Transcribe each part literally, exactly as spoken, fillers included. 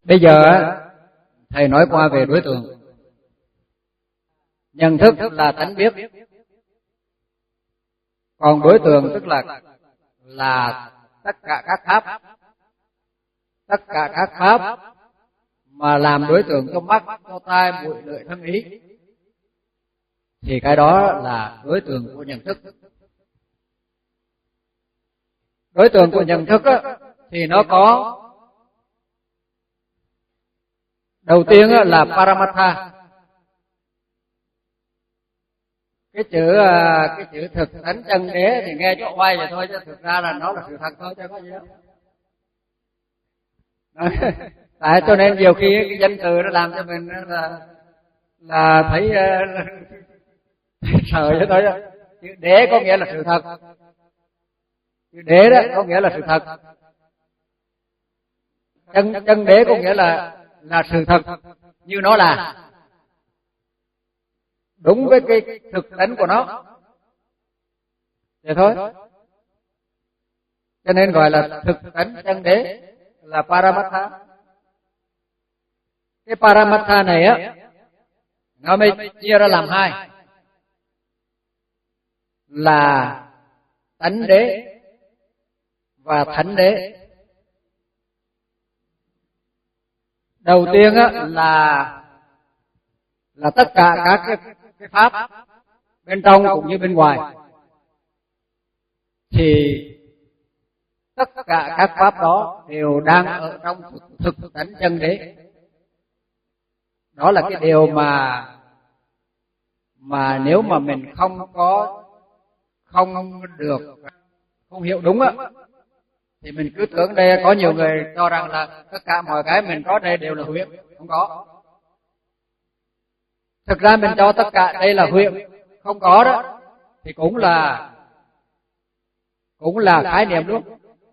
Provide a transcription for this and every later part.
Bây giờ thầy nói qua về đối tượng. Nhận thức là tánh biết, còn đối tượng tức là là tất cả các pháp, tất cả các pháp mà làm đối tượng cho mắt, cho tai, mũi, lưỡi, thân, ý, thì cái đó là đối tượng của nhận thức. Đối tượng của nhận thức á, thì nó có đầu tiên á, là Paramatha. Cái chữ cái chữ thực tánh chân đế thì nghe cho oai vậy thôi, chứ thực ra là nó là sự thật thôi, chứ có gì đâu. Tại cho nên nhiều khi cái danh từ nó làm cho mình là là thấy uh, sợ vậy thôi. Chữ đế có nghĩa là sự thật. Chữ đế đó có nghĩa là sự thật. Chân chân đế có nghĩa là là sự thật như nó là, đúng với cái thực tánh của nó. Vậy thôi. Cho nên gọi là thực tánh chân đế, là Paramatha. Cái Paramatha này á, nó mới chia ra làm hai, là tánh đế và thánh đế. Đầu tiên á là là tất cả các cái, cái pháp bên trong cũng như bên ngoài, thì tất cả các pháp đó đều đang ở trong thực, thực tánh chân đế. Đó là cái điều mà mà nếu mà mình không có không được không hiểu đúng á, thì mình cứ tưởng đây có nhiều người cho rằng là tất cả mọi cái mình có đây đều là huyễn. Không có. Thực ra mình cho tất cả đây là huyễn không có đó, thì cũng là cũng là khái niệm luôn.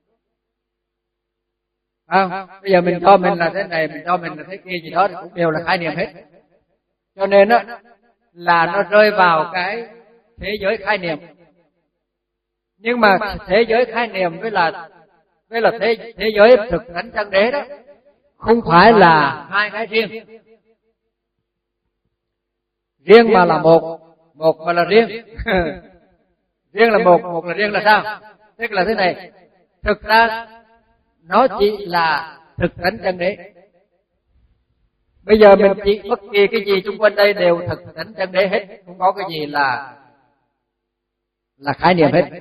À, bây giờ mình cho mình là thế này, mình cho mình là thế kia gì đó thì cũng đều là khái niệm hết. Cho nên á là nó rơi vào cái thế giới khái niệm. Nhưng mà thế giới khái niệm với là với là thế thế giới thực tánh chân đế đó không phải là hai cái riêng. Riêng mà là một, một mà là riêng. Riêng là một, một là riêng là sao? Tức là thế này, thực ra nó chỉ là thực tánh chân đế. Bây giờ mình chỉ bất kỳ cái gì xung quanh đây đều thực tánh chân đế hết, không có cái gì là là khái niệm hết.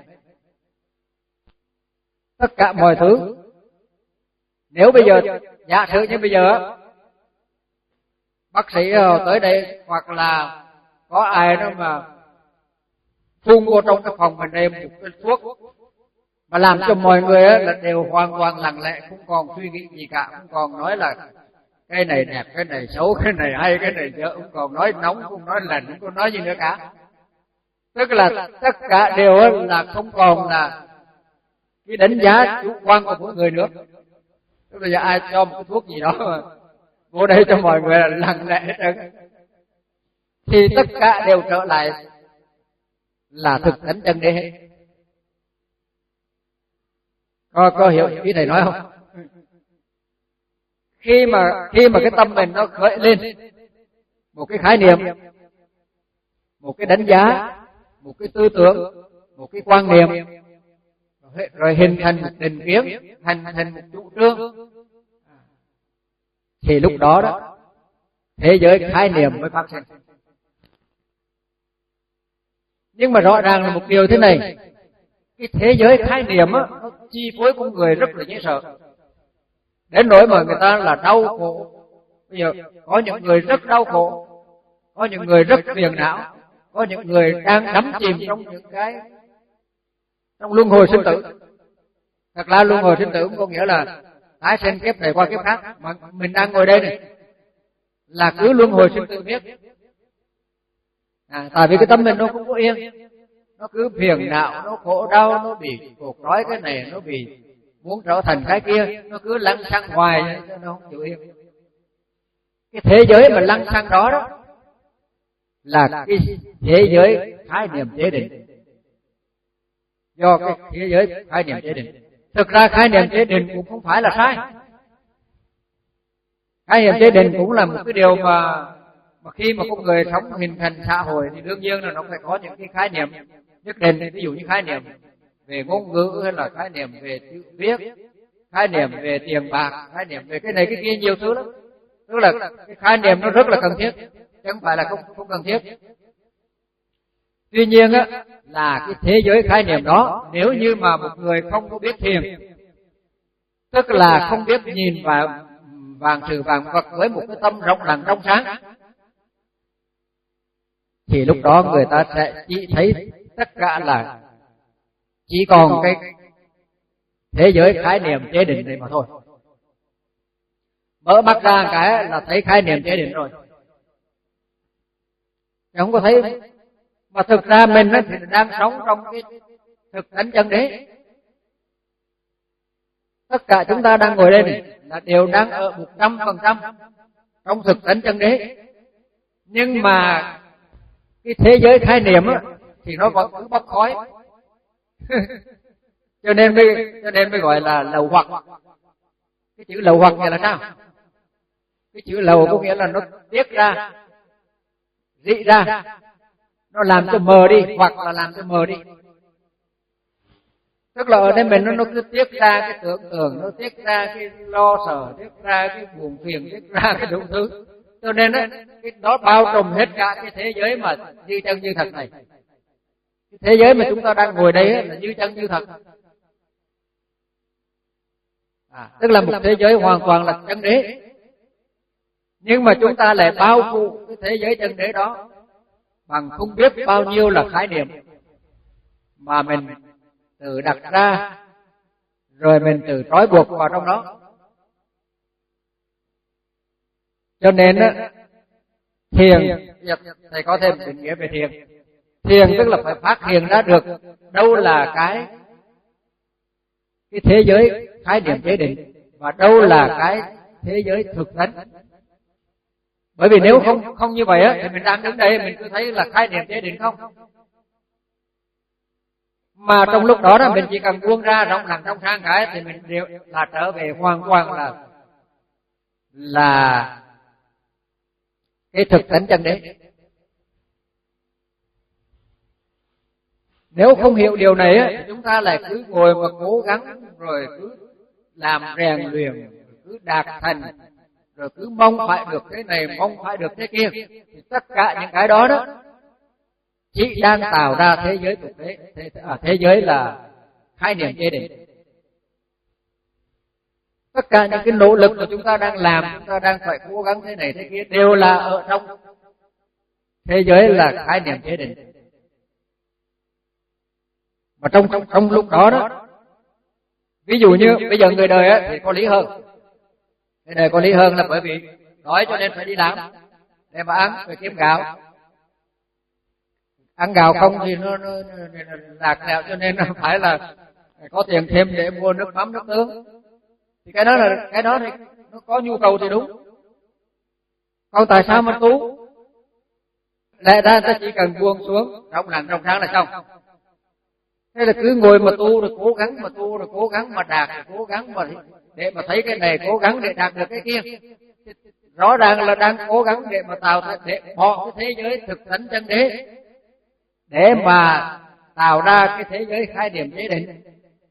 Tất cả mọi thứ, nếu bây giờ giả sử như bây giờ bác sĩ tới đây hoặc là có ai đó mà phun vô trong cái phòng mình đây một cái thuốc mà làm cho mọi người là đều hoàn toàn lặng lẽ, không còn suy nghĩ gì cả, không còn nói là cái này đẹp, cái này xấu, cái này hay, cái này dở, không còn nói nóng, không nói lạnh, không còn nói gì nữa cả. Tức là tất cả đều là không còn là cái đánh giá chủ quan của mỗi người nữa. Tức là giờ ai cho một cái thuốc gì đó mà vô đây cho mọi người là lặng lẽ hết trơn, thì tất cả đều trở lại là thực tánh chân đế hết. Có, có hiểu ý thầy nói không? Khi mà khi mà cái tâm mình nó khởi lên một cái khái niệm, một cái đánh giá, một cái tư tưởng, một cái quan niệm, rồi hình thành một định kiến, hình thành một chủ trương, thì lúc đó đó thế giới khái niệm mới phát sinh. Nhưng mà rõ ràng là một điều thế này, cái thế giới khái niệm á, nó chi phối con người rất là dễ sợ, đến nỗi mà người ta là đau khổ. Bây giờ có những người rất đau khổ, có những người rất phiền não, có những người đang đắm chìm trong những cái trong luân hồi sinh tử. Thật ra luân hồi sinh tử cũng có nghĩa là tái sinh kiếp này qua kiếp khác, mà mình đang ngồi đây này là cứ luân hồi sinh tử biết. À, tại vì cái tâm mình nó không có yên, nó cứ phiền não, nó khổ đau, nó bị cột trói cái này, nó bị muốn trở thành cái kia, nó cứ lăng xăng hoài, nó không chịu yên. Cái thế giới mà lăng xăng đó đó là cái thế giới khái niệm chế định, do cái thế giới khái niệm chế định. Thực ra khái niệm chế định cũng không phải là sai, Khái niệm chế định cũng là một cái điều mà mà khi mà con người sống hình thành xã hội thì đương nhiên là nó phải có những cái khái niệm nhất định. Ví dụ như khái niệm về ngôn ngữ, hay là khái niệm về chữ viết, khái niệm về tiền bạc, khái niệm về cái này cái kia, nhiều thứ lắm. Tức là cái khái niệm nó rất là cần thiết, chứ không phải là không không cần thiết. Tuy nhiên á, là cái thế giới khái niệm đó, nếu như mà một người không có biết thiền, tức là không biết nhìn vào vàng trừ vàng vật với một cái tâm rộng lặng trong sáng, thì lúc đó người ta sẽ chỉ thấy tất cả là chỉ còn cái thế giới khái niệm chế định này mà thôi. Mở mắt ra cái là thấy khái niệm chế định rồi, không có thấy. Mà thực ra mình thì đang sống trong cái thực tánh chân đế. Tất cả chúng ta đang ngồi đây này là đều đang ở một trăm phần trăm trong thực tánh chân đế. Nhưng mà cái thế giới khái niệm á, thì nó vẫn cứ bốc khói. cho nên mới cho nên mới gọi là lầu hoặc. Cái chữ lầu hoặc nghĩa là sao? Cái chữ lầu có nghĩa là nó tiết ra, dị ra, nó làm cho mờ đi, hoặc là làm cho mờ đi. Tức là ở đây mình nó, nó cứ tiết ra cái tưởng tượng, nó tiết ra cái lo sợ, tiết ra cái buồn phiền, tiết ra cái đủ thứ. Cho nên á, cái đó bao trùm hết cả cái thế giới mà như chân như thật này. Cái thế giới mà chúng ta đang ngồi đây á, là như chân như thật. À, tức là một thế giới hoàn toàn là chân đế. Nhưng mà chúng ta lại bao phủ cái thế giới chân đế đó bằng không biết bao nhiêu là khái niệm mà mình tự đặt ra, rồi mình tự trói buộc vào trong đó. Cho nên á, thiền, thầy có thêm định nghĩa về thiền. Thiền tức là phải phát hiện ra được đâu là cái cái thế giới khái niệm chế định và đâu là cái thế giới thực tánh. Bởi vì nếu không không như vậy á, thì mình đang đứng đây mình cứ thấy là khái niệm chế định không. Mà trong lúc đó đó mình chỉ cần buông ra rộng lặng trong sáng cái thì mình đều là trở về hoàn toàn là là cái thực tánh chân đế. Nếu không hiểu điều này á, thì chúng ta lại cứ ngồi mà cố gắng, rồi cứ làm rèn luyện, cứ đạt thành, rồi cứ mong phải được thế này, mong phải được thế kia. Thì tất cả những cái đó đó chỉ đang tạo ra thế giới thực tế, thế, à, thế giới là khái niệm chế định. Tất cả những cái nỗ lực mà chúng ta đang làm, chúng ta đang phải cố gắng thế này thế kia, đều là ở trong thế giới là khái niệm chế định. Mà trong trong trong lúc đó đó, ví dụ như bây giờ người đời á, thì có lý hơn. Người đời có lý hơn là bởi vì đói cho nên phải đi làm để mà ăn, phải kiếm gạo. Ăn gạo không thì nó, nó, nó lạc lẽo, cho nên nó phải là có tiền thêm để mua nước mắm nước tương. Thì cái đó là cái đó thì nó có nhu cầu thì đúng. Còn tại sao mà tu? Lẽ ra ta chỉ cần buông xuống rộng lặng trong sáng là xong. Thế là cứ ngồi mà tu, rồi cố gắng mà tu, rồi cố gắng mà đạt, rồi cố gắng mà để mà thấy cái này, cố gắng để đạt được cái kia. Rõ ràng là đang cố gắng để mà tạo, để bỏ cái thế giới thực tánh chân đế, để mà tạo ra cái thế giới khái niệm chế định.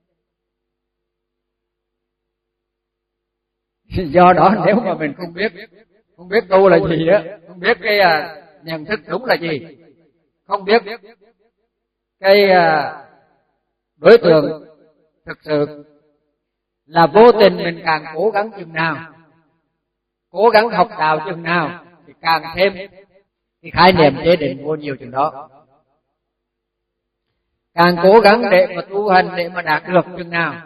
Do đó nếu mà mình không biết không biết tu là gì á, không biết cái uh, nhận thức đúng là gì, không biết cái uh, đối tượng thực sự, là vô tình mình càng cố gắng chừng nào, cố gắng học đạo chừng nào thì càng thêm cái khái niệm chế định vô nhiều chừng đó. Càng cố gắng để mà tu hành, để mà đạt được chừng nào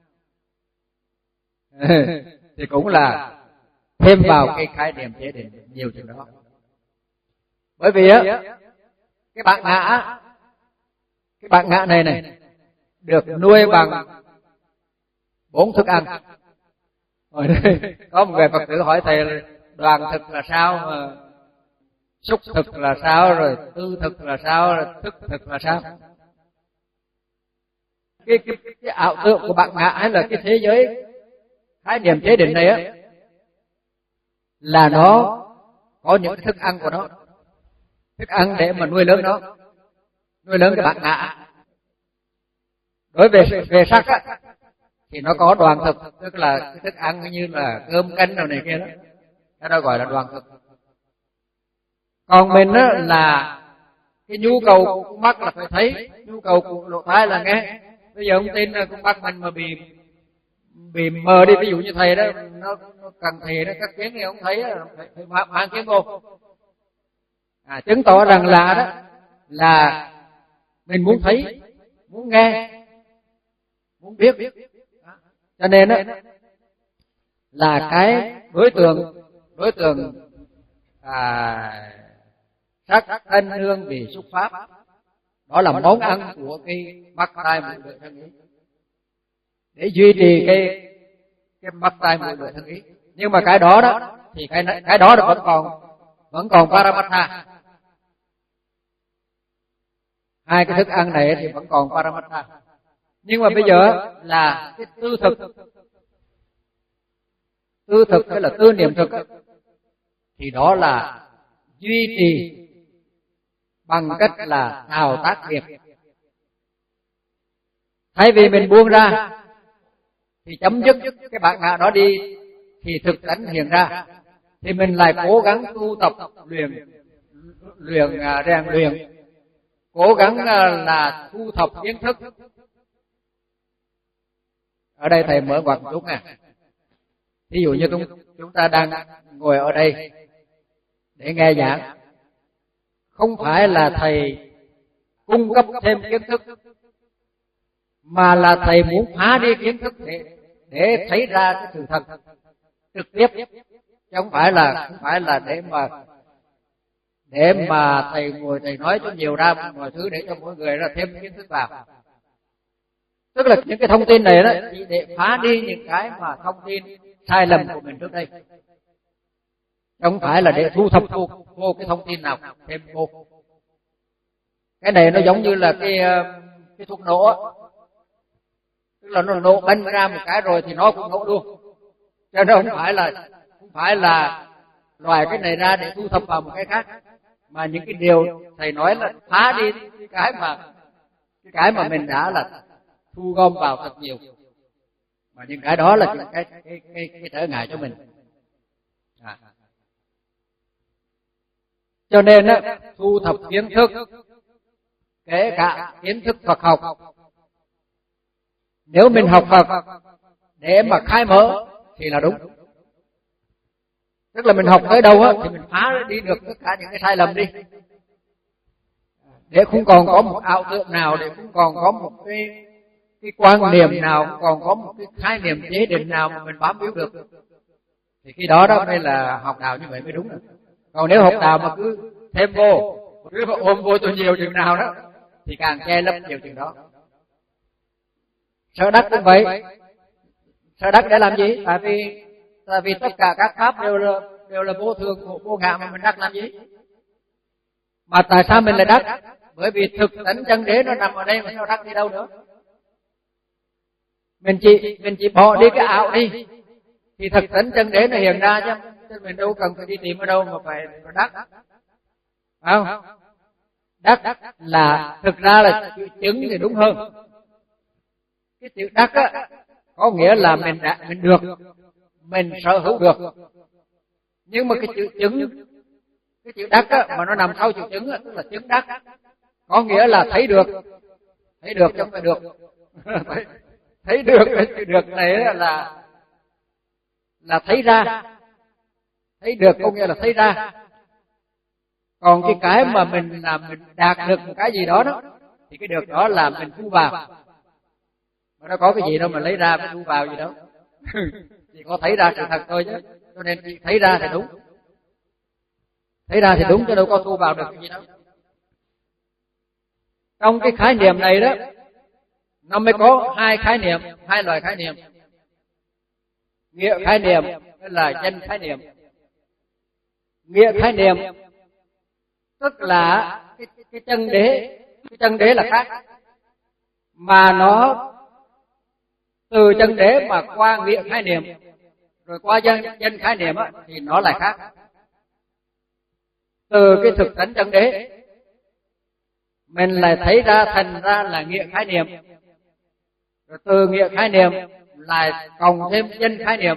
thì cũng là thêm vào cái khái niệm chế định nhiều chừng đó. Bởi vì á, cái bạn ngã, cái bạn ngã này này được nuôi bằng bốn thức ăn. Ở đây có một người Phật tử hỏi thầy đoàn thực là sao, mà xúc thực là sao, rồi tư thực là sao, rồi thức thực là sao. Cái, cái, cái ảo tưởng của bạn ngã hay là cái thế giới khái niệm chế định này á, là nó có những thức ăn của nó, thức ăn để mà nuôi lớn nó, nuôi lớn cái bản ngã. Đối về về sắc á, thì nó có đoàn thực, tức là cái thức ăn như là cơm canh nào này kia đó, cái đó gọi là đoàn thực. Còn mình á là cái nhu cầu của con mắt là phải thấy, nhu cầu của lỗ tai là nghe. Bây giờ ông tin là con mắt mình mà bị bị mờ đi, ví dụ như thầy đó, nó, nó cần thầy đó các kiến thì ông thấy phải, phải mang kiến vô, à, chứng tỏ rằng là đó là mình muốn thấy, muốn nghe, muốn biết. Cho nên đó là cái đối tượng đối tượng à, sắc thân hương vị xúc pháp, đó là món ăn của cái mắt tai mũi lưỡi thân ý, để duy trì cái cái mắt tai mũi lưỡi thân ý. Nhưng mà cái đó đó thì cái cái đó vẫn còn vẫn còn Paramattha. Hai cái thức ăn này thì vẫn còn Paramattha. Nhưng mà bây giờ là cái tư thực, tư thực hay là tư niệm thực, thì đó là duy trì bằng cách là thao tác nghiệp. Thay vì mình buông ra thì chấm dứt cái bản ngã đó đi, thì thực tánh hiện ra, thì mình lại cố gắng tu tập luyện luyện rèn luyện, cố gắng là thu thập kiến thức. Ở đây thầy mở ngoặt một chút nè. Ví dụ như chúng ta đang ngồi ở đây để nghe giảng, không phải là thầy cung cấp thêm kiến thức, mà là thầy muốn phá đi kiến thức để để thấy ra cái sự thật trực tiếp, chứ không phải là không phải là để mà để mà thầy ngồi thầy nói cho nhiều ra mọi thứ để cho mỗi người ra thêm kiến thức vào. Tức là những cái thông tin này đó chỉ để phá đi những cái mà thông tin sai lầm của mình trước đây, không phải là để thu thập vô, vô cái thông tin nào thêm vô. Cái này nó giống như là cái cái thuốc nổ á, tức là nó nổ banh ra một cái rồi thì nó cũng nổ luôn, cho nên không phải là không phải là loại cái này ra để thu thập vào một cái khác, mà những cái điều thầy nói là phá đi cái mà cái cái mà mình đã là thu gom vào thật nhiều, mà những cái đó là cái cái cái cái, cái trở ngại cho mình. À. Cho nên á, thu thập kiến thức, kể cả kiến thức Phật học, nếu mình học Phật để mà khai mở thì là đúng. Tức là mình học tới đâu á thì mình phá đi được tất cả những cái sai lầm đi, để không còn có một ảo tượng nào, để không còn có một cái cái quan niệm nào, không còn có một cái khái niệm chế định nào mà mình bám víu được, thì khi đó đó mới là học đạo như vậy mới đúng. Còn nếu học đạo mà cứ thêm vô, cứ ôm vô tôi nhiều chừng nào đó thì càng che lấp nhiều chừng đó. Sở đắc cũng vậy. Sở đắc để làm gì? Tại vì tại vì tất cả các pháp đều là đều là vô thường, vô ngã, mà mình đắc làm gì? Mà tại sao mình lại đắc? Bởi vì thực tánh chân đế nó nằm ở đây, mà sao đắc đi đâu nữa? Mình chỉ mình chỉ bỏ đi cái ảo đi thì thực tánh chân đế nó hiện ra chứ, chứ mình đâu cần phải đi tìm ở đâu mà phải, phải đắc. Phải không? Đắc là thực ra là chữ chứng thì đúng hơn. Cái chữ đắc á có nghĩa là mình đã mình được, mình sở hữu được. Nhưng mà cái chữ chứng, cái chữ đắc á mà nó nằm sau chữ chứng á, tức là chứng đắc, có nghĩa là thấy được, thấy được chứ không phải được. Thấy được, cái được này là là thấy ra, thấy được có nghĩa là thấy ra. Còn cái cái mà mình là mình đạt được một cái gì đó đó thì cái được đó là mình thu vào, mà nó có cái gì đâu mà lấy ra mới thu vào gì đâu. Chỉ có thấy ra sự thật thôi chứ, cho nên chỉ thấy ra thì đúng, thấy ra thì đúng chứ đâu có thu vào được cái gì đâu. Trong cái khái niệm này đó, nó mới có hai khái niệm, hai loại khái niệm: nghĩa khái niệm hay là chân khái niệm. Nghĩa khái niệm tức là cái, cái chân đế, cái chân đế là khác, mà nó từ chân đế mà qua nghĩa khái niệm, rồi qua dân dân khái niệm á thì nó lại khác. Từ cái thực tánh chân đế mình lại thấy ra thành ra là nghĩa khái niệm, rồi từ nghĩa khái niệm lại cộng thêm dân khái niệm,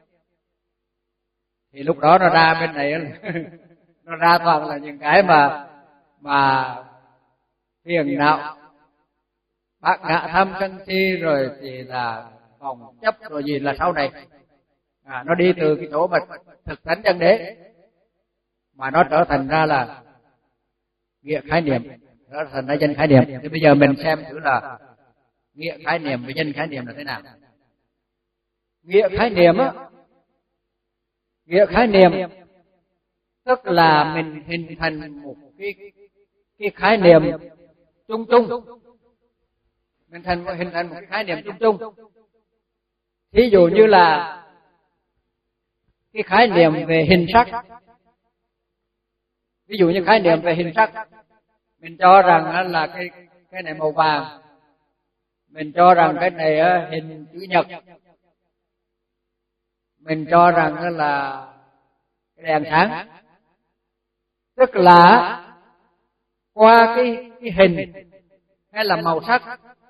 thì lúc đó nó ra bên này nó ra toàn là những cái mà mà phiền não, bác ngã tham sân si, rồi thì là vòng chấp, rồi gì là sau này à, nó đi từ cái chỗ mà thực tánh chân đế mà nó trở thành ra là nghĩa khái niệm, nó thành ra danh khái niệm. Thì bây giờ mình xem thử là nghĩa khái niệm và danh khái niệm là thế nào. Nghĩa khái niệm á, nghĩa khái niệm tức là mình hình thành một cái cái khái niệm chung chung, mình thành hình thành một cái khái niệm chung chung. Thí dụ như là cái khái niệm về hình sắc, ví dụ như khái niệm về hình sắc, mình cho rằng là cái cái này màu vàng, mình cho rằng cái này hình chữ nhật, mình cho rằng là cái đèn sáng. Tức là qua cái cái hình hay là màu sắc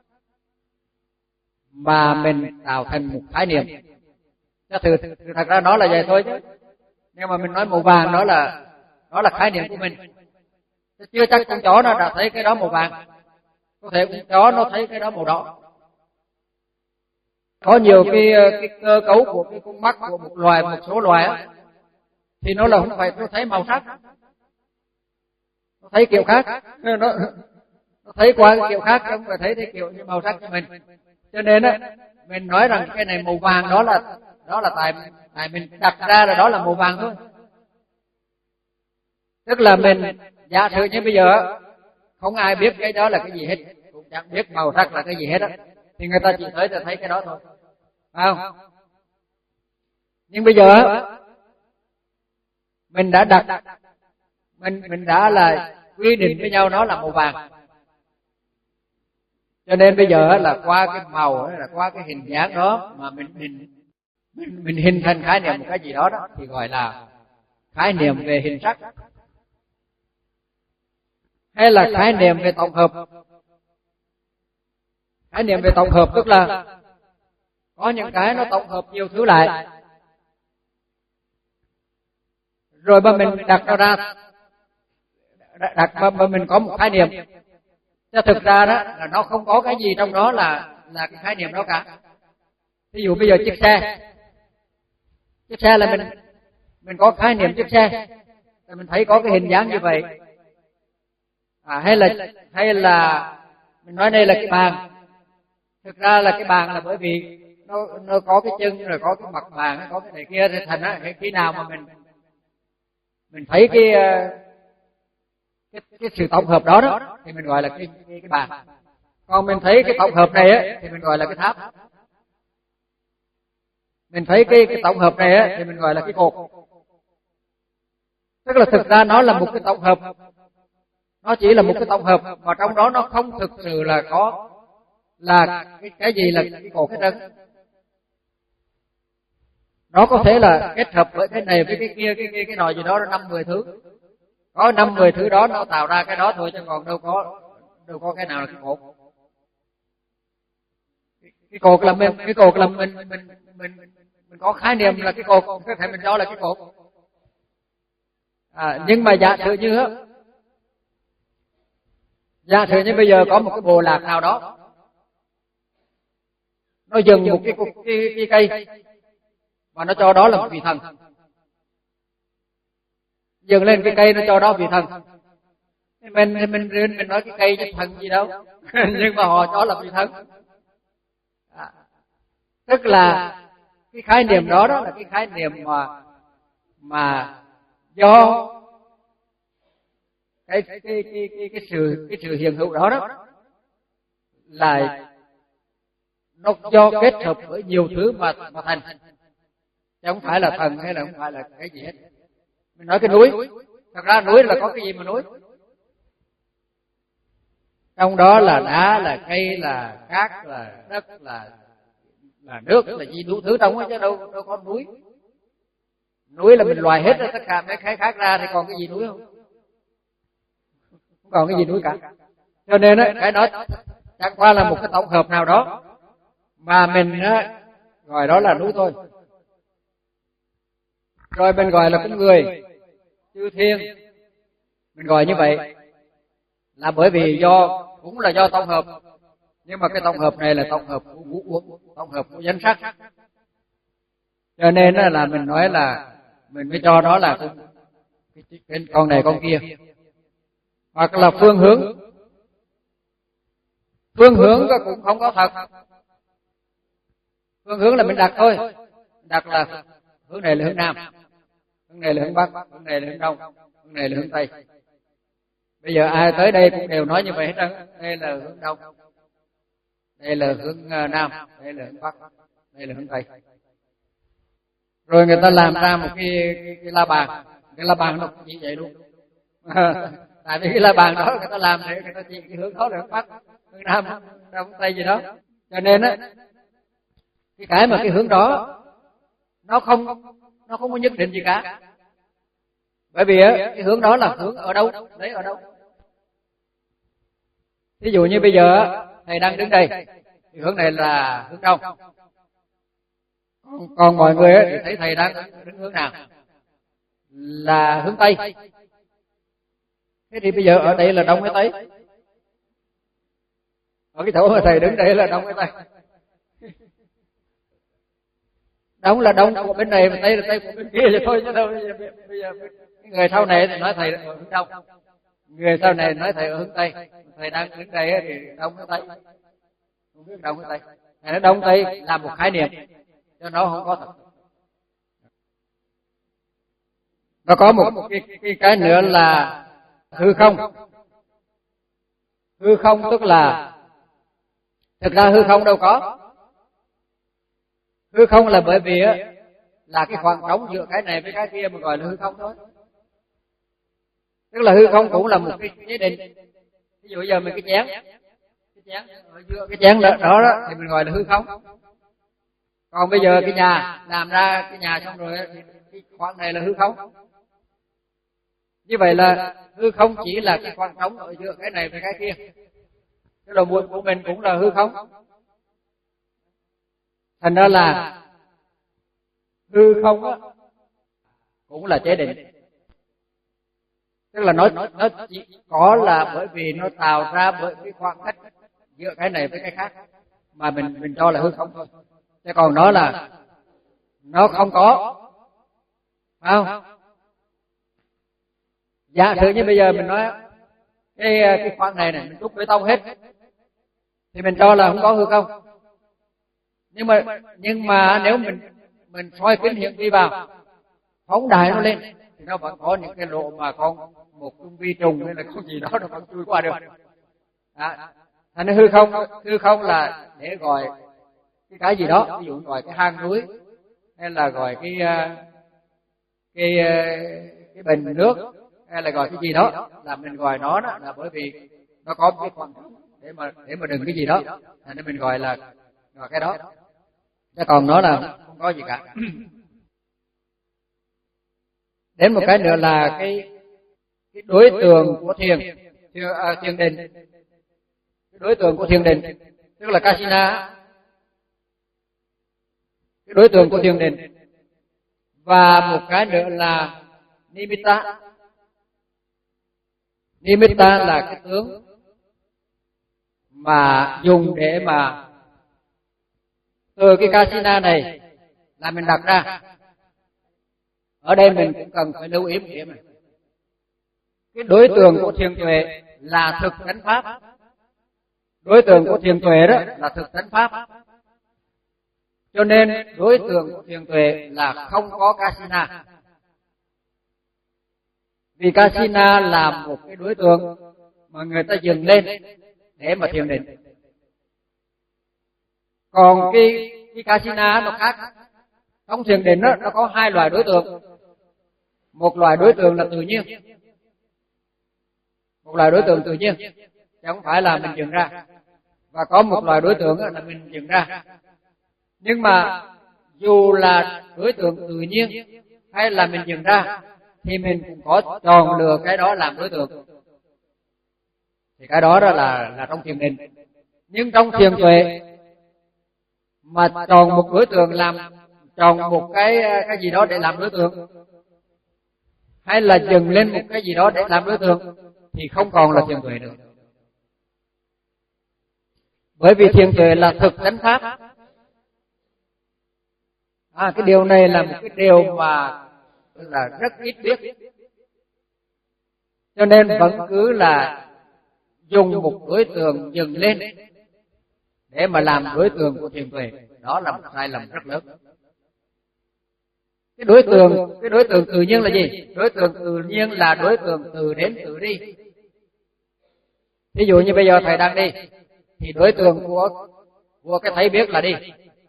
mà mình tạo thành một khái niệm. Thật, thật ra nó là vậy thôi chứ. Nhưng mà mình nói màu vàng đó là đó là khái niệm của mình. Chưa chắc con chó nó đã thấy cái đó màu vàng, có thể con chó nó thấy cái đó màu đỏ. Có nhiều cái cái cơ cấu của cái con mắt của một loài, một số loài á, thì nó là không phải nó thấy màu sắc, nó thấy kiểu khác, nó nó thấy qua cái kiểu khác, không phải thấy cái kiểu như màu sắc của mình. Cho nên á, mình nói rằng cái này màu vàng đó là đó là tại tại mình đặt ra là đó là màu vàng thôi. Tức là mình giả sử như bây giờ không ai biết cái đó là cái gì hết, cũng chẳng biết màu sắc là cái gì hết á, thì người ta chỉ thấy là thấy cái đó thôi, phải không? Nhưng bây giờ mình đã đặt mình mình đã là quy định với nhau nó là màu vàng, cho nên bây giờ là qua cái màu là qua cái hình dáng đó mà mình mình mình, mình hình thành khái niệm một cái gì đó đó thì gọi là khái niệm về hình sắc, hay là khái niệm về tổng hợp. Khái niệm về tổng hợp tức là có những cái nó tổng hợp nhiều thứ lại, rồi mà mình đặt nó ra, đặt mà mình có một khái niệm, cho thực ra đó là nó không có cái gì trong đó là là cái khái niệm đó cả. Ví dụ bây giờ chiếc xe, chiếc xe là mình mình có khái niệm chiếc xe, mình thấy có cái hình dáng như vậy. À, hay là hay là mình nói đây là cái bàn, thực ra là cái bàn là bởi vì nó nó có cái chân, rồi có cái mặt bàn, có cái này kia, thì thành ra khi nào mà mình mình thấy cái cái, cái sự tổng hợp đó đó thì mình gọi là cái cái, cái bàn. Còn mình thấy cái tổng hợp này á thì mình gọi là cái tháp. Mình thấy cái cái tổng hợp này á thì mình gọi là cái cột. Tức là thực ra nó là một cái tổng hợp, nó chỉ là một cái tổng hợp mà trong đó nó không thực sự là có là cái, cái gì là cái cột hết trơn. Nó có thể là kết hợp với cái này với cái kia, cái kia cái nọ gì đó, năm mười thứ, có năm mười thứ đó nó tạo ra cái đó thôi, chứ còn đâu có đâu có cái nào là cái cột. Cái cột là mình cái cột là mình mình mình mình có khái niệm là cái cột, có thể mình cho là cái cột. À, nhưng mà giả sử như á, giả sử như bây giờ có một cái bộ lạc nào đó, nó dừng một cái cái, cái, cái cây mà nó cho đó là một vị thần, dừng lên cái cây nó cho đó vị thần. Mình mình mình, mình nói cái cây chứ thần gì đâu, nhưng mà họ cho là vị thần. À, tức là cái khái niệm đó đó là cái khái niệm mà mà do cái cái cái cái cái sự cái sự hiện hữu đó đó là nó do kết hợp với nhiều thứ mà mà thành, chứ không phải là thần hay là không phải là cái gì hết. Mình nói cái núi, thật ra núi là có cái gì mà núi, trong đó là đá, là cây, là cát, là đất, là là nước, là gì đủ thứ trong đó chứ đâu đâu có núi. Núi là mình loại hết tất cả mấy cái khác ra thì còn cái gì núi không? Không còn cái gì núi cả. Cho nên á, cái đó chẳng qua là một cái tổng hợp nào đó mà mình á, gọi đó là núi thôi. Rồi mình gọi là con người, chư thiên, mình gọi như vậy là bởi vì do cũng là do tổng hợp, nhưng mà cái tổng hợp này là tổng hợp của ngũ uẩn, tổng hợp của danh sắc. Cho nên là mình nói là mình mới cho nó là con này con kia, hoặc là phương hướng. Phương hướng cũng không có thật. Phương hướng là mình đặt thôi, đặt là hướng này là hướng nam, hướng này là hướng bắc, hướng này là hướng đông, hướng này là hướng tây. Bây giờ ai tới đây cũng đều nói như vậy hết trơn. Đây là hướng đông, đây là hướng nam, đây là hướng bắc, đây là hướng tây. Rồi người ta làm ra một cái, cái, cái la bàn, cái la bàn nó cũng như vậy luôn. Tại vì cái la bàn đó người ta làm để người ta chỉ cái hướng đó là hướng bắc, hướng nam, hướng tây gì đó. Cho nên á, cái cái mà cái hướng đó nó không nó không có nhất định gì cả. Bởi vì á, cái hướng đó là hướng ở đâu, lấy ở đâu. Ví dụ như bây giờ thầy đang đứng đây, thì hướng này là hướng đông. Còn mọi người thì thấy thầy đang đứng hướng nào? Là hướng tây. Thế thì bây giờ ở đây là đông hay tây? Ở cái chỗ mà thầy đứng đây là đông hay tây? Đông là đông của bên này, mà tây là tây của bên kia vậy thôi chứ đâu. Bây giờ, bây giờ người sau này thì nói thầy ở hướng đông, người sau này nói thầy ở hướng tây. Thầy đang đứng đây thì đông hay tây? Không biết đông hay tây. Thầy nói đông tây là một khái niệm, cho nó không có thật. Nó có một cái, cái, cái nữa là hư không. Hư không tức là thực ra hư không đâu có. Hư không là bởi vì á, là cái khoảng trống giữa cái này với cái kia mà gọi là hư không thôi. Tức là hư không cũng là một cái chế định. Ví dụ giờ mình cái chén, cái chén ở giữa cái chén đó, đó, đó thì mình gọi là hư không. Còn bây giờ cái nhà làm ra cái nhà xong rồi thì cái khoảng này là hư không. Như vậy là hư không chỉ là cái khoảng trống ở giữa cái này và cái kia. Cái đầu muôn của mình cũng là hư không. Thành ra là hư không á, cũng là chế định. Tức là nó, nó chỉ có là bởi vì nó tạo ra bởi cái khoảng cách giữa cái này với cái khác mà mình mình cho là hư không thôi. Chứ còn nó là nó không có, phải không? Giả sử như bây giờ mình nói cái cái khoảng này này mình trút bê tông hết thì mình cho là không có hư không. Nhưng mà nhưng mà nếu mình mình soi kính hiển vi vào, phóng đại nó lên thì nó vẫn có những cái lỗ mà con một con vi trùng hay là con gì đó nó vẫn chui qua được. À, thành hư không, hư không là để gọi cái cái gì đó, ví dụ gọi cái hang núi hay là gọi cái cái cái bình nước hay là gọi cái gì đó, là mình gọi nó đó là bởi vì nó có cái khoảng để mà để mà đừng cái gì đó, thành nên mình gọi là gọi cái đó. Chứ còn nó là không có gì cả. Đến một cái nữa là cái, cái đối tượng của thiền, thiền, à, thiền định. Cái đối tượng của thiền định tức là Kasina. Cái đối tượng của thiền định. Và một cái nữa là Nimitta. Nimitta là cái tướng mà dùng để mà từ cái Kasina này là mình đặt ra. Ở đây mình cũng cần phải lưu ý một điểm này. Cái đối tượng của thiền tuệ là thực tánh pháp. Đối tượng của thiền tuệ đó là thực tánh pháp. Cho nên đối tượng của thiền tuệ là không có Kasina. Vì Kasina là một cái đối tượng mà người ta dừng lên để mà thiền định. Còn cái, cái Kasina nó khác. Trong thiền định đó, nó có hai loại đối tượng. Một loại đối tượng là tự nhiên. Một loại đối tượng tự nhiên, chứ không phải là mình dựng ra. Và có một loại đối tượng là mình dựng ra. Nhưng mà dù là đối tượng tự nhiên hay là mình nhận ra, thì mình cũng có chọn lựa cái đó làm đối tượng. Thì cái đó đó là là trong thiền định. Nhưng trong thiền tuệ mà chọn một đối tượng làm, chọn một cái cái gì đó để làm đối tượng, hay là dừng lên một cái gì đó để làm đối tượng, thì không còn là thiền tuệ nữa. Bởi vì thiền tuệ là thực tánh pháp. À, cái điều này là một cái điều mà là rất ít biết, cho nên vẫn cứ là dùng một đối tượng dừng lên để mà làm đối tượng của thiền tuệ. Đó là một sai lầm rất lớn. Cái đối tượng, cái đối tượng tự nhiên là gì? Đối tượng tự nhiên là đối tượng từ đến tự đi. Ví dụ như bây giờ thầy đang đi, thì đối tượng của của cái thấy biết là đi.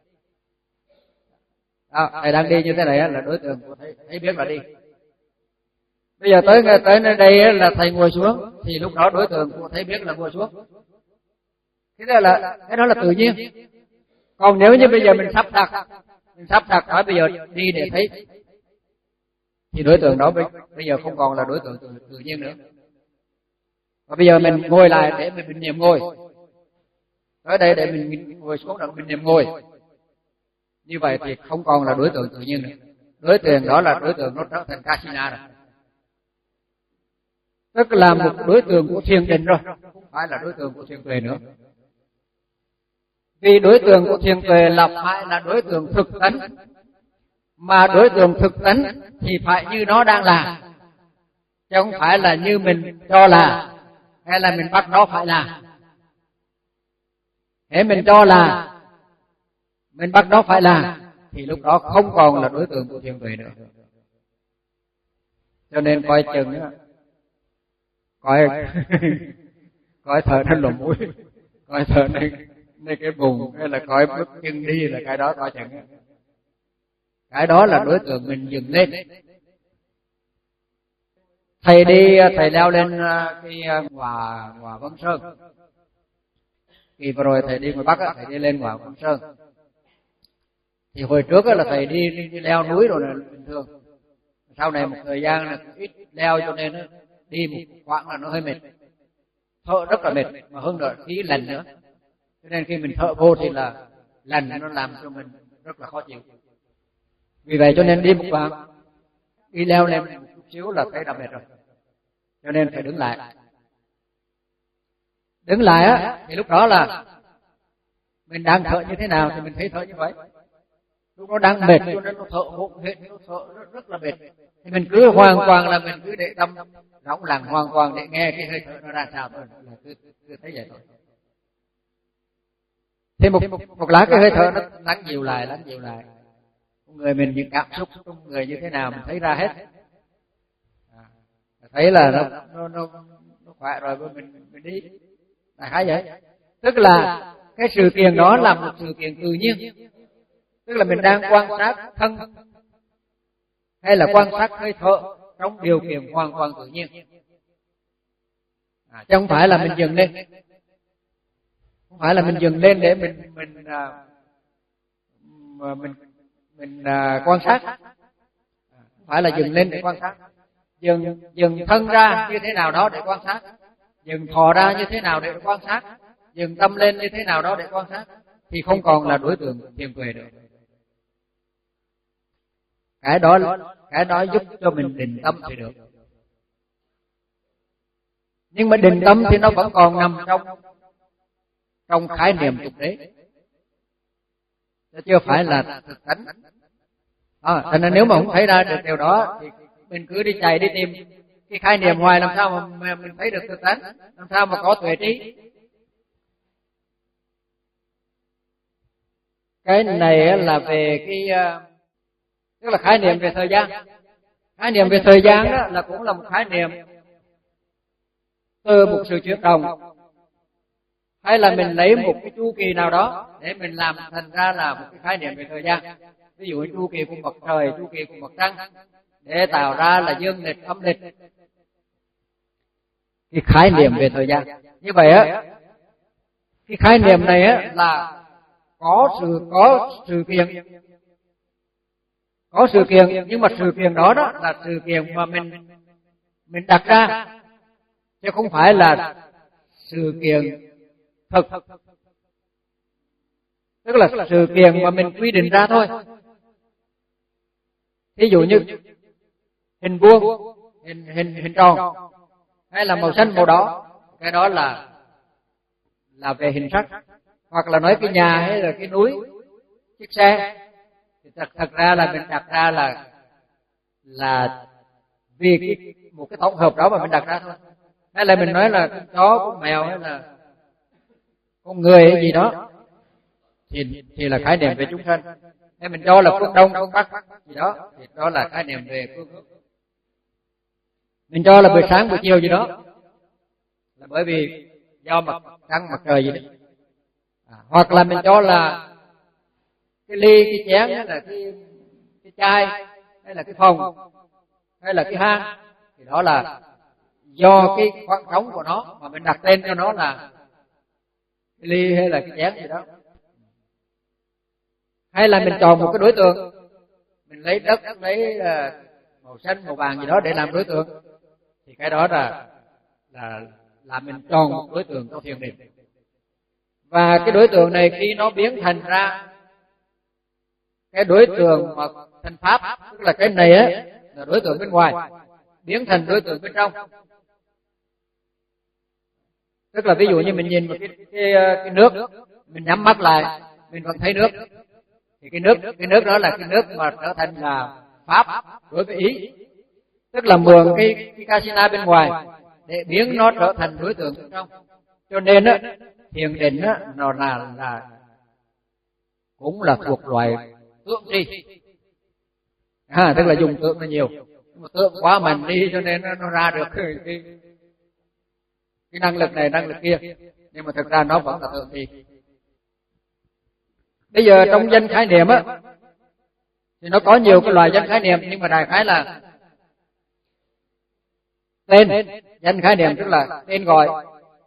À, thầy đang đi như thế này là đối tượng của thấy, thấy biết là đi. Bây giờ tới tới nơi đây là thầy ngồi xuống, thì lúc đó đối tượng của thấy biết là ngồi xuống. Cái đó là cái đó là tự nhiên. Còn nếu như bây giờ mình sắp đặt, mình sắp đặt nói bây giờ đi để thấy, thì đối tượng đó bây, bây giờ không còn là đối tượng tự, tự nhiên nữa. Và bây giờ mình ngồi lại để mình bình niệm ngồi, tới đây để mình ngồi xuống để bình niệm ngồi. Như vậy thì không còn là đối tượng tự nhiên nữa. Đối tượng đó là đối tượng nó trở thành Kasina rồi. Tức là một đối tượng của thiền định rồi, không phải là đối tượng của thiền tuệ nữa. Vì đối tượng của thiền tuệ là phải là đối tượng thực tánh, mà đối tượng thực tánh thì phải như nó đang là, chứ không phải là như mình cho là, hay là mình bắt nó phải là. Nếu mình cho là, mình bắt nó phải là, thì lúc đó không còn là đối tượng của thiền tuệ nữa. Cho nên coi chừng đó, coi coi thở nó lỗ mũi, coi thở nó nơi cái vùng, hay là coi bước chân đi là cái đó coi chừng. Cái đó là đối tượng mình dừng lên. Thầy đi, thầy leo lên cái Hòa Hòa Vân Sơn. Kỳ vừa rồi thầy đi ngoài Bắc, thầy đi lên Hòa Vân Sơn. Thì hồi trước là thầy đi, đi, đi leo núi rồi là bình thường. Sau này một thời gian là ít leo cho nên đi một quãng là nó hơi mệt, thở rất là mệt, mà hơn nữa khí lạnh nữa. Cho nên khi mình thở vô thì là lạnh, nó làm cho mình rất là khó chịu. Vì vậy cho nên đi một quãng, đi leo lên một chút xíu là thấy đã mệt rồi, cho nên phải đứng lại. Đứng lại á thì lúc đó là mình đang thở như thế nào thì mình thấy thở như vậy. Lúc nó đang mệt cho nên nó thở hổn hển, nó thở rất, rất là mệt, thì mình cứ hoàn toàn là mình cứ để tâm rỗng lặng hoàn toàn để nghe cái hơi thở nó ra sao thôi, là cứ, cứ thấy vậy thôi. Thì một, một, một lát cái hơi thở nó lắng dịu lại, lắng dịu lại. Người mình những cảm xúc trong người như thế nào mình thấy ra hết. À, thấy là nó nó nó, nó khỏe rồi mình mình đi. Đại khái vậy. Tức là cái sự kiện đó là một sự kiện tự nhiên. Tức là mình đang quan sát thân hay là quan sát hơi thở trong điều kiện hoàn toàn tự nhiên. À, chứ không phải là mình dừng lên. Không phải là mình dừng lên để mình mình à, mình mình à, quan sát. Không phải là dừng lên để quan sát. Dừng dừng thân ra như thế nào đó để quan sát. Dừng thò ra như thế nào để quan sát. Dừng tâm lên như thế nào đó để quan sát, thì không còn là đối tượng thiền tuệ nữa. Cái đó cái đó giúp cho mình định tâm thì được. Nhưng mà định tâm thì nó vẫn còn nằm trong trong khái niệm tục đế, chứ chưa phải là thực tánh. À, thành ra nếu mà không thấy ra được điều đó thì mình cứ đi chạy đi tìm cái khái niệm hoài, làm sao mà, mà mình thấy được thực tánh, làm sao mà có tuệ trí. Cái này là về cái tức là khái niệm về thời gian. Khái niệm về thời gian đó là cũng là một khái niệm từ một sự chuyển động, hay là mình lấy một cái chu kỳ nào đó để mình làm thành ra là một cái khái niệm về thời gian. Ví dụ như chu kỳ của mặt trời, chu kỳ của mặt trăng, để tạo ra là dương lịch, âm lịch. Cái khái niệm về thời gian như vậy á, cái khái niệm này á là có sự có sự kiện có sự kiện, nhưng mà sự kiện đó đó là sự kiện mà mình mình đặt ra, chứ không phải là sự kiện thực. Tức là sự kiện mà mình quy định ra thôi. Ví dụ như hình vuông, hình hình hình tròn, hay là màu xanh màu đỏ, cái đó là là về hình sắc. Hoặc là nói cái nhà hay là cái núi, chiếc xe, thì thật, thật ra là mình đặt ra là là vì cái, một cái tổng hợp đó mà mình đặt ra thôi. Hay là mình nói là con chó, con mèo hay là con người hay gì đó, thì thì là khái niệm về chúng sanh. Hay mình cho là phương Đông, phương Bắc gì đó, thì đó là khái niệm về phương hướng. Mình cho là buổi sáng buổi chiều gì đó, là bởi vì do mặt trăng mặt trời gì đó. À, hoặc là mình cho là cái ly, cái chén, hay là cái cái chai, hay là cái phòng, hay là cái hang, thì đó là do cái khoảng trống của nó mà mình đặt tên cho nó là cái ly hay là cái chén gì đó. Hay là mình chọn một cái đối tượng, mình lấy đất, lấy màu xanh màu vàng gì đó để làm đối tượng, thì cái đó là là là mình chọn một đối tượng trong thiền định. Và cái đối tượng này khi nó biến thành ra cái đối tượng mà thành pháp, tức là cái này á là đối tượng bên ngoài, biến thành đối tượng bên trong. Tức là ví dụ như mình nhìn một cái, cái, cái nước, mình nhắm mắt lại mình vẫn thấy nước, thì cái nước cái nước đó là cái nước mà trở thành là pháp đối với ý. Tức là mượn cái, cái casino bên ngoài để biến nó trở thành đối tượng bên trong. Cho nên á, thiền định á nó là là cũng là thuộc loại tượng trì. À, tức là dùng tượng là nhiều, nhưng mà tượng quá mạnh đi cho nên nó, nó ra được cái, cái cái năng lực này năng lực kia, nhưng mà thực ra nó vẫn là tượng trì. Bây giờ trong danh khái niệm á thì nó có nhiều cái loại danh khái niệm, nhưng mà đại khái là tên. Danh khái niệm tức là tên gọi,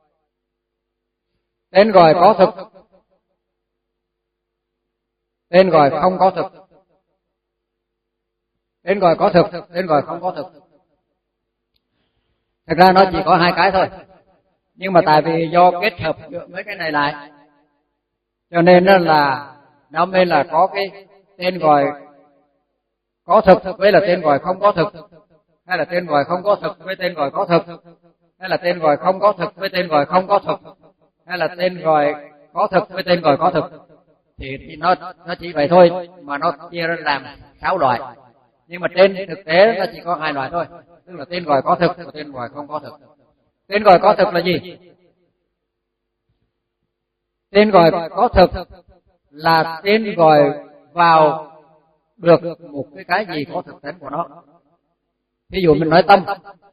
tên gọi có thực, tên gọi không có thực. Tên gọi có thực, tên gọi không có thực. Thật ra nó chỉ có hai cái thôi, nhưng mà tại vì do kết hợp mấy cái này lại, cho nên là nó mới là có cái tên gọi có thực với là tên gọi không có thực, hay là tên gọi không có thực với tên gọi có thực, hay là tên gọi không có thực với tên gọi không có thực, hay là tên gọi có thực với tên gọi có thực. Thì, thì nó nó chỉ vậy thôi, mà nó chia ra làm sáu loại. Nhưng mà trên thực tế nó chỉ có hai loại thôi, tức là tên gọi có thực và tên gọi không có thực. Tên gọi có thực là gì? Tên gọi có thực là tên gọi vào được một cái cái gì có thực tính của nó. Ví dụ mình nói tâm,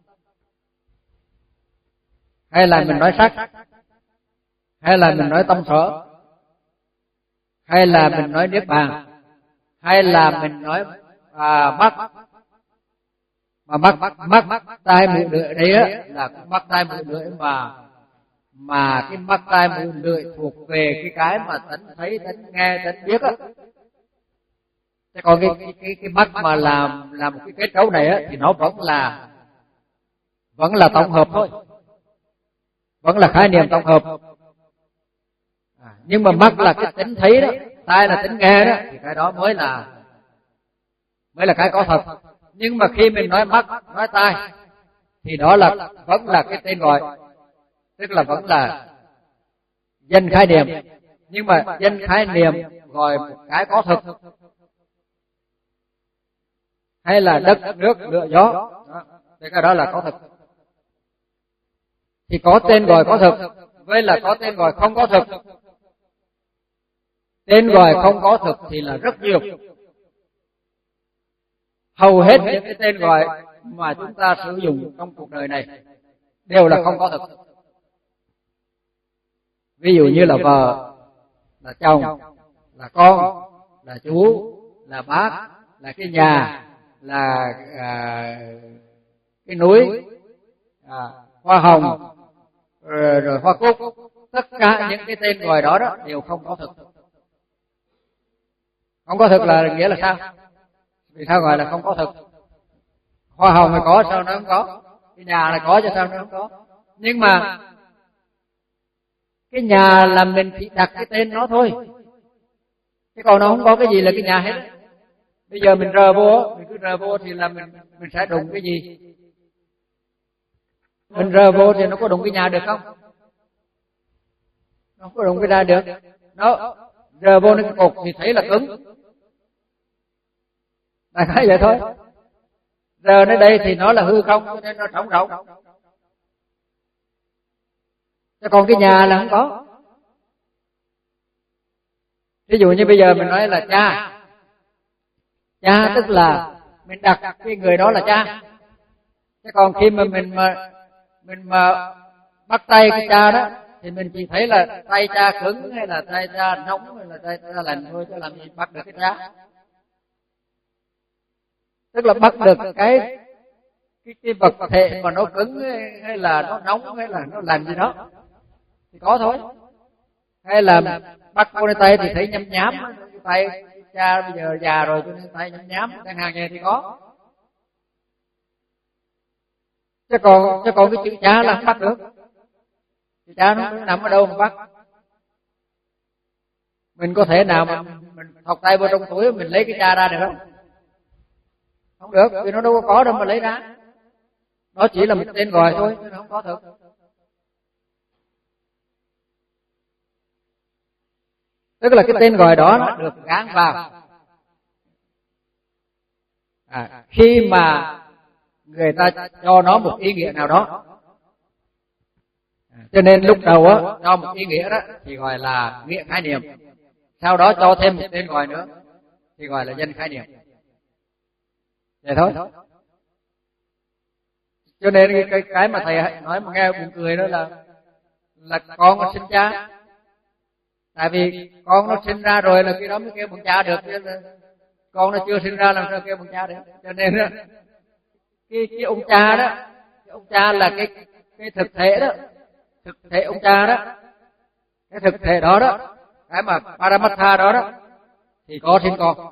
hay là mình nói sắc, hay là mình nói tâm sở, hay là mình nói niết bàn, hay là mình nói à, mắt. Mà mắt mắt mắt tai mũi lưỡi đấy á là mắt tai mũi lưỡi mà mà cái mắt tai mũi lưỡi thuộc về cái cái mà tánh thấy, tánh nghe, tánh biết á. Thế còn cái cái cái, cái mắt mà làm làm một cái kết cấu này á thì nó vẫn là vẫn là tổng hợp thôi, vẫn là khái niệm tổng hợp. À, nhưng mà mắt là cái tính thấy đó, tai là tính nghe đó, thì cái đó mới là mới là cái có thật. Nhưng mà khi mình nói mắt, nói tai, thì đó là vẫn là cái tên gọi, tức là vẫn là danh khái niệm. Nhưng mà danh khái niệm gọi một cái có thực, hay là đất, nước, lửa, gió, đó, thì cái đó là có thực. Thì có tên gọi có thực với là có tên gọi không có thực. Tên gọi không có thực thì là rất nhiều. Hầu hết những cái tên gọi mà chúng ta sử dụng trong cuộc đời này đều là không có thực. Ví dụ như là vợ, là chồng, là con, là chú, là bác, là cái nhà, là à, cái núi, à, hoa hồng, rồi, rồi hoa cúc. Tất cả những cái tên gọi đó, đó đều không có thực. Không có thực là nghĩa là sao? Vì sao gọi là không có thực? Hoa hồng mà có sao nó không có? Cái nhà là có chứ sao nó không có? Nhưng mà cái nhà là mình chỉ đặt cái tên nó thôi, chứ còn nó không có cái gì là cái nhà hết. Bây giờ mình rờ vô, mình cứ rờ vô thì là mình mình sẽ đụng cái gì? Mình rờ vô thì nó có đụng cái nhà được không? Nó không có đụng cái ra được. Nó rờ vô cái cột thì thấy là cứng, đại khái vậy thôi. Rờ nơi đây thì nó là hư không, cho nên nó trống rỗng. Chứ còn cái nhà là không có. Ví dụ như bây giờ mình nói là cha, cha tức là mình đặt cái người đó là cha. Chứ còn khi mà mình mà mình mà bắt tay cái cha đó thì mình chỉ thấy là tay cha cứng hay là tay cha nóng hay là tay cha lạnh thôi, chứ làm gì bắt được cái cha. Tức là bắt được cái cái, cái vật thể mà nó cứng hay là nó nóng hay là nó lạnh gì đó thì có thôi. Hay là bắt cô tay thì thấy nhăm nhám, cái tay cha bây giờ già rồi cho nên tay nhăm nhám, chẳng hạn như thì có. Chứ còn chứ còn cái chữ cha là không bắt được. Chữ cha nó nằm ở đâu mà bắt? Mình có thể nào mà mình thọc tay vào trong túi mình lấy cái cha ra được không? Không được, vì nó đâu có có đâu mà lấy ra. Nó chỉ là một tên gọi thôi, chứ nó không có thực. Tức là cái tên gọi đó nó được gán vào. À, khi mà người ta cho nó một ý nghĩa nào đó. À, cho nên lúc đầu á cho một ý nghĩa đó thì gọi là nghĩa khái niệm. Sau đó cho thêm một tên gọi nữa thì gọi là danh khái niệm. Vậy thôi. Cho nên cái cái, cái mà thầy nói mà nghe buồn cười đó là là con nó sinh cha. Tại vì con nó sinh ra rồi là cái đó mới kêu bằng cha được, chứ con nó chưa sinh ra làm sao kêu bằng cha được. Cho nên đó, cái cái ông cha đó, cái ông cha là cái cái thực thể đó, thực thể ông cha đó, cái thực thể đó đó, cái mà Paramatha đó đó thì có sinh con.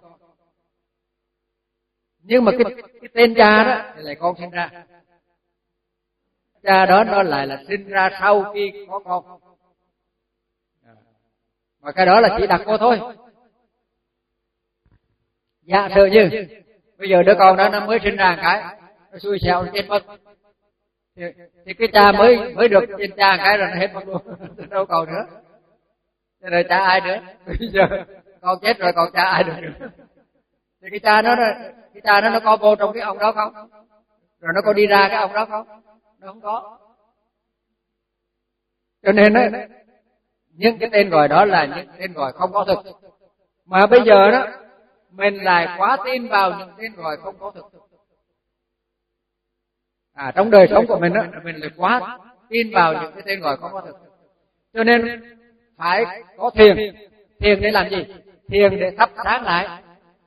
Nhưng mà cái cái tên cha đó thì lại con sinh ra. Cha đó nó lại là sinh ra sau khi có con. Mà cái đó là chỉ đặt vô thôi. Giả sử như bây giờ đứa con đó nó mới sinh ra một cái, nó xui xẻo nó chết mất, thì, thì cái cha mới mới được trên cha một cái rồi nó hết mất luôn, đâu còn nữa. Cho nên cha ai nữa? Bây giờ con chết rồi còn cha ai được nữa? Thì cái cha nó cái cha nó nó có vô trong cái ông đó không? Rồi nó có đi ra cái ông đó không? Nó không có. Cho nên đó, những cái tên gọi đó là những tên gọi không có thực. Mà bây giờ đó mình lại quá tin vào những tên gọi không có thực. À, trong đời sống của mình đó, mình lại quá tin vào những cái tên gọi không có thực. Cho nên phải có thiền. Thiền để làm gì? Thiền để thắp sáng lại.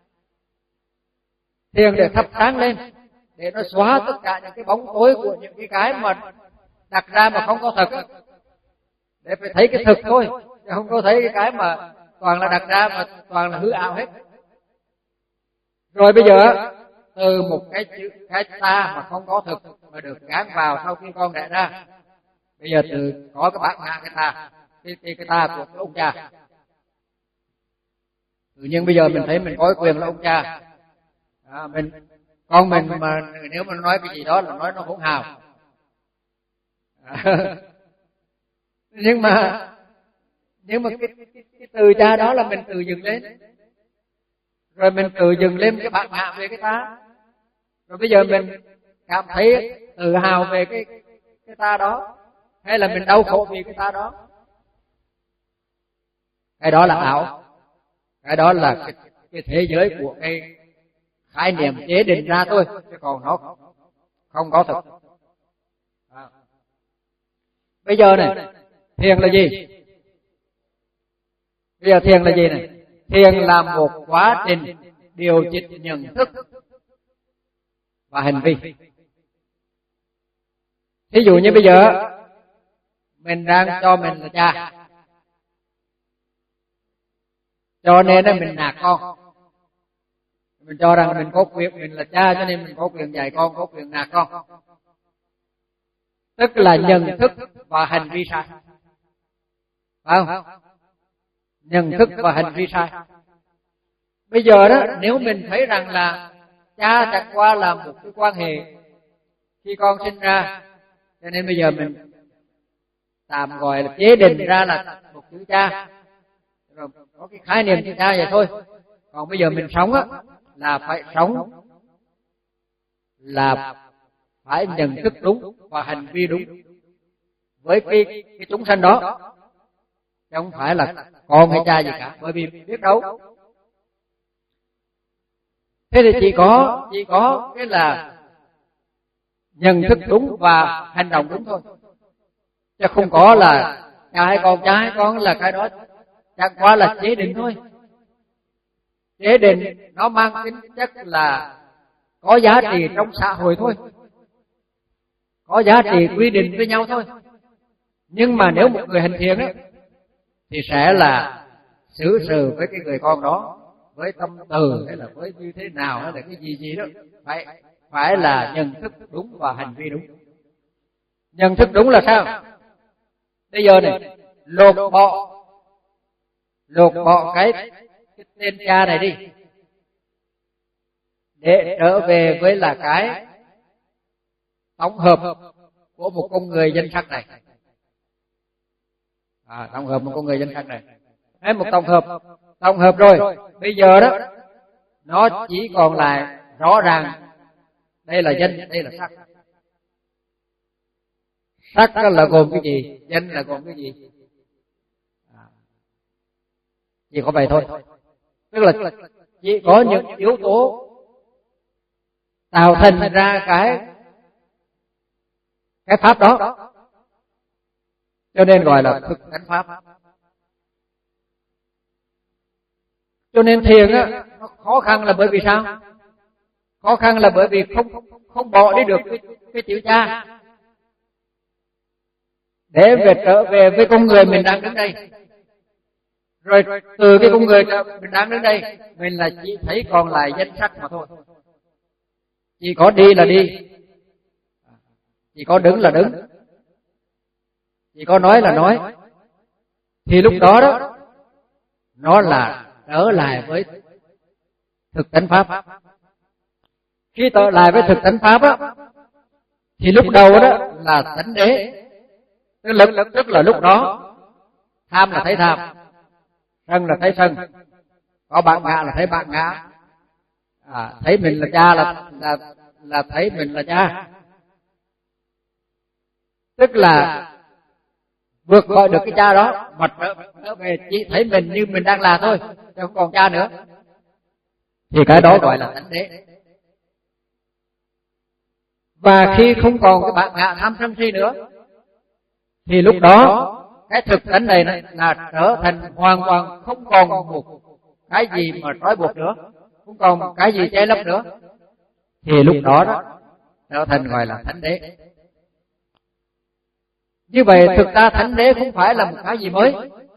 Thiền để thắp sáng lên, để nó xóa tất cả những cái bóng tối của những cái cái mà đặt ra mà không có thật. Để phải thấy cái thực thôi, chứ không có thấy cái cái mà toàn là đặt ra mà toàn là hư ảo hết. Rồi bây giờ từ một cái chữ cái ta mà không có thực mà được gán vào sau khi con đẻ ra, bây giờ từ có cái bát ngã cái ta, cái, cái, cái ta của cái ông cha. Tự nhiên bây giờ mình thấy mình có quyền là ông cha. À, mình con mình mà nếu mà nói cái gì đó là nói nó hỗn hào. À, nhưng mà nhưng mà cái, cái, cái từ cha đó là mình tự dừng lên, rồi mình tự dừng lên cái bát ngã về cái ta, rồi bây giờ mình cảm thấy tự hào về cái cái ta đó, hay là mình đau khổ vì cái ta đó. Cái đó là ảo, cái đó là cái, cái thế giới của cái khái niệm chế định ra thôi, chứ còn nó không có thực. À. Bây giờ này, thiền là gì? Bây giờ thiền là gì này? Thiền là một quá trình điều chỉnh nhận thức và hành vi. Ví dụ như bây giờ mình đang cho mình là cha, cho nên mình nạt con, Mình cho rằng mình có quyền, mình là cha cho nên mình có quyền dạy con, có quyền nạt con. Tức là nhận thức và hành vi sai. Phải không? Nhận thức và hành vi sai. Bây giờ đó, nếu mình thấy rằng là cha chẳng qua là một cái quan hệ khi con sinh ra, cho nên bây giờ mình tạm gọi là chế định ra là một chữ cha, rồi có cái khái niệm chữ cha vậy thôi. Còn bây giờ mình sống á là phải sống là phải nhận thức đúng và hành vi đúng với cái, cái chúng sanh đó, chứ không phải là con hay cha gì cả, bởi vì biết đâu. Thế thì chỉ có chỉ có cái là nhận thức đúng và hành động đúng thôi, chứ không có là cha hay con, cha hay con là cái đó chẳng qua là chế định thôi. Chế định nó mang tính chất là có giá trị trong xã hội thôi, có giá trị quy định với nhau thôi. Nhưng mà nếu một người hành thiện ấy, thì sẽ là xử sự với cái người con đó với tâm từ hay là với như thế nào hay là cái gì gì đó, phải phải là nhận thức đúng và hành vi đúng. Nhận thức đúng là sao? Bây giờ này, lột bỏ lột bỏ cái, cái tên cha này đi, để trở về với là cái tổng hợp của một con người danh sắc này. À, tổng hợp một con người danh sắc này. Hay một tổng hợp, tổng hợp rồi. Bây giờ đó, nó chỉ còn lại rõ ràng đây là danh, đây là sắc. Sắc là gồm cái gì? Danh là gồm cái gì? À, chỉ có vậy thôi. Tức là chỉ có những yếu tố tạo thành ra cái cái pháp đó, cho nên gọi là thực tánh pháp. Cho nên thiền á, nó khó khăn là bởi vì sao? Khó khăn là bởi vì không không bỏ đi được cái, cái chữ cha, để về trở về với con người mình đang đứng đây. Rồi từ cái con người mình đang đứng đây, mình là chỉ thấy còn lại danh sắc mà thôi. Chỉ có đi là đi, chỉ có đứng là đứng, chỉ có nói là nói. Thì lúc đó đó, nó là trở lại với thực tánh pháp. Khi trở lại với thực tánh pháp á, thì lúc đầu đó là tánh đế, tức là, tức là lúc đó tham là thấy tham, sân là thấy sân, có bạn ngã là thấy bạn ngã, à, thấy mình là cha là là là thấy mình là cha. Tức là vượt khỏi được cái cha đó, mà trở về chỉ thấy mình như mình đang là thôi, chứ không còn cha nữa. Thì cái đó gọi là tánh đế. Và khi không còn cái bạn ngã tham sân si nữa, thì lúc đó cái thực tánh này là trở thành hoàn toàn không còn một cái gì mà trói buộc nữa, không còn một cái gì che lấp nữa. Thì lúc đó đó trở thành gọi là thánh đế. Như vậy thực ra thánh đế không phải là một cái gì mới.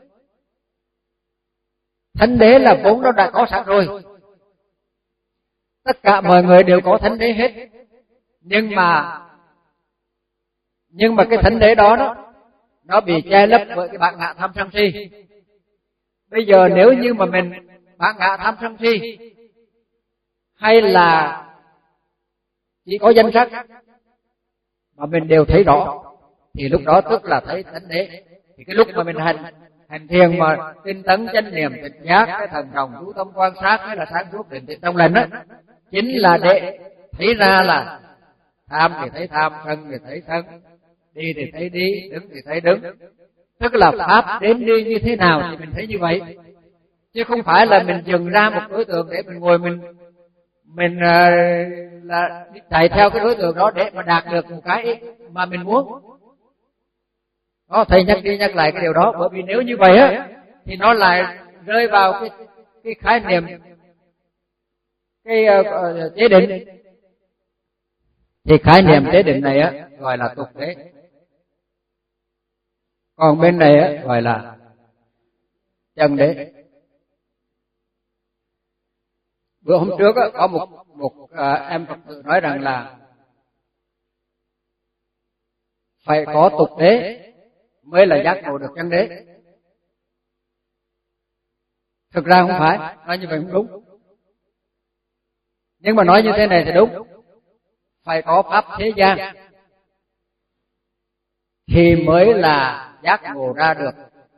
Thánh đế là vốn nó đã có sẵn rồi. Tất cả mọi người đều có thánh đế hết. Nhưng mà Nhưng mà cái thánh đế đó đó, nó bị che lấp bởi cái bản ngã tham sân si. Bây giờ nếu như mà mình bản ngã tham sân si, hay là chỉ có danh sắc mà mình đều thấy rõ, thì lúc đó tức là thấy thánh đế. Thì cái lúc mà mình hành hành thiền mà tinh tấn chánh niệm tỉnh giác, cái thần đồng chú tâm quan sát, hay là sáng suốt định tĩnh trong lành á, chính là để thấy ra là tham thì thấy tham, sân thì thấy sân, đi thì thấy đi, đứng thì thấy đứng. Tức là pháp đến đi như thế nào thì mình thấy như vậy, chứ không phải là mình dừng ra một đối tượng để mình ngồi mình mình uh, là chạy theo cái đối tượng đó để mà đạt được một cái mà mình muốn. Đó, thầy nhắc đi nhắc lại cái điều đó, bởi vì nếu như vậy á thì nó lại rơi vào cái cái khái niệm cái uh, chế định. Thì khái niệm chế định này á gọi là tục đế, còn bên này á gọi là chân đế. Bữa hôm trước á, có một một à, em Phật tử nói rằng là phải có tục đế mới là giác ngộ được chân đế. Thực ra không phải, nói như vậy không đúng. Nhưng mà nói như thế này thì đúng. Phải có pháp thế gian thì mới là giác ngộ ra được.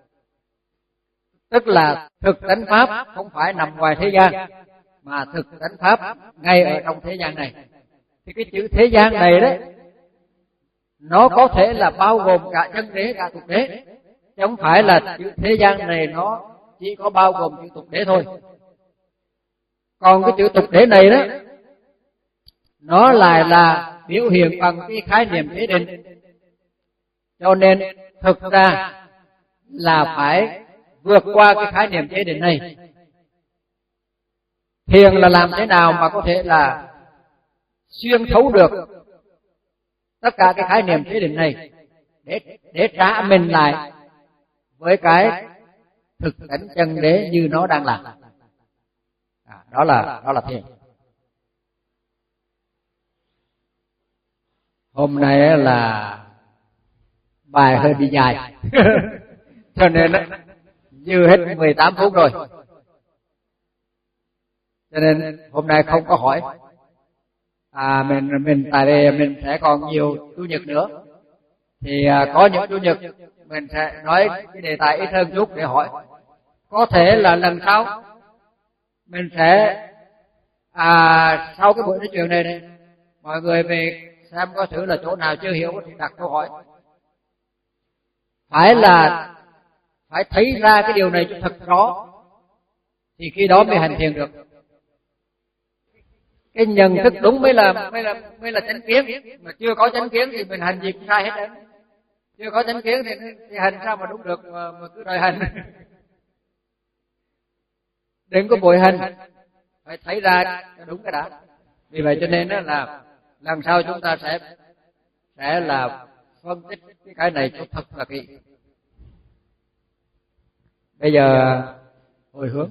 Tức là thực tánh pháp không phải nằm ngoài thế gian, mà thực tánh pháp ngay ở trong thế gian này. Thì cái chữ thế gian này đấy, nó có thể là bao gồm cả chân đế, cả tục đế, chứ không phải là chữ thế gian này nó chỉ có bao gồm chữ tục đế thôi. Còn cái chữ tục đế này đó, nó lại là biểu hiện bằng cái khái niệm thế định. Cho nên thực ra là phải vượt qua cái khái niệm thế định này. Thiền là làm thế nào mà có thể là xuyên thấu được tất cả cái khái niệm thế định này để để trả mình lại với cái thực tánh chân đế như nó đang là. À, đó là đó là thiền. Hôm nay là bài hơi bị dài cho nên dư hết mười tám phút rồi, cho nên hôm nay không có hỏi. À, mình mình tại vì mình sẽ còn nhiều chủ nhật nữa, thì à, có những chủ nhật mình sẽ nói cái đề tài ít hơn chút để hỏi. Có thể là lần sau mình sẽ à, sau cái buổi nói chuyện này này, mọi người về xem có thử là chỗ nào chưa hiểu thì đặt câu hỏi. Phải là phải thấy ra cái điều này cho thật rõ thì khi đó mới hành thiền được. Cái nhận thức đúng mới là mới là mới là chánh kiến, mà chưa có chánh kiến thì mình hành gì cũng sai hết đấy. Chưa có chánh kiến thì, thì hành sao mà đúng được, mà, mà cứ đòi hành. Đừng có vội hành, phải thấy ra cho đúng cái đã. Vì vậy cho nên đó là lần sau chúng ta sẽ sẽ là phân tích cái cái này cho thật là kỹ. Bây giờ hồi hướng.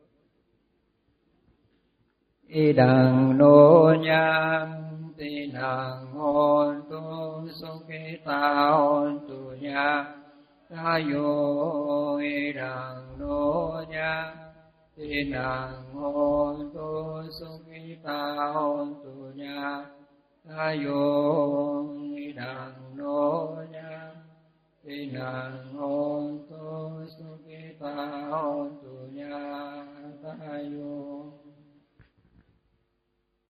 Y đằng nô nhang ti nàng hôn tu su ki ta hôn tu nha ta yo. Y đằng nô nhang ti nàng hôn tu su ki ta hôn tu nha ta yo. Y đằng nô nhang ti nàng hôn tu su ki ta hôn tu nha ta yo.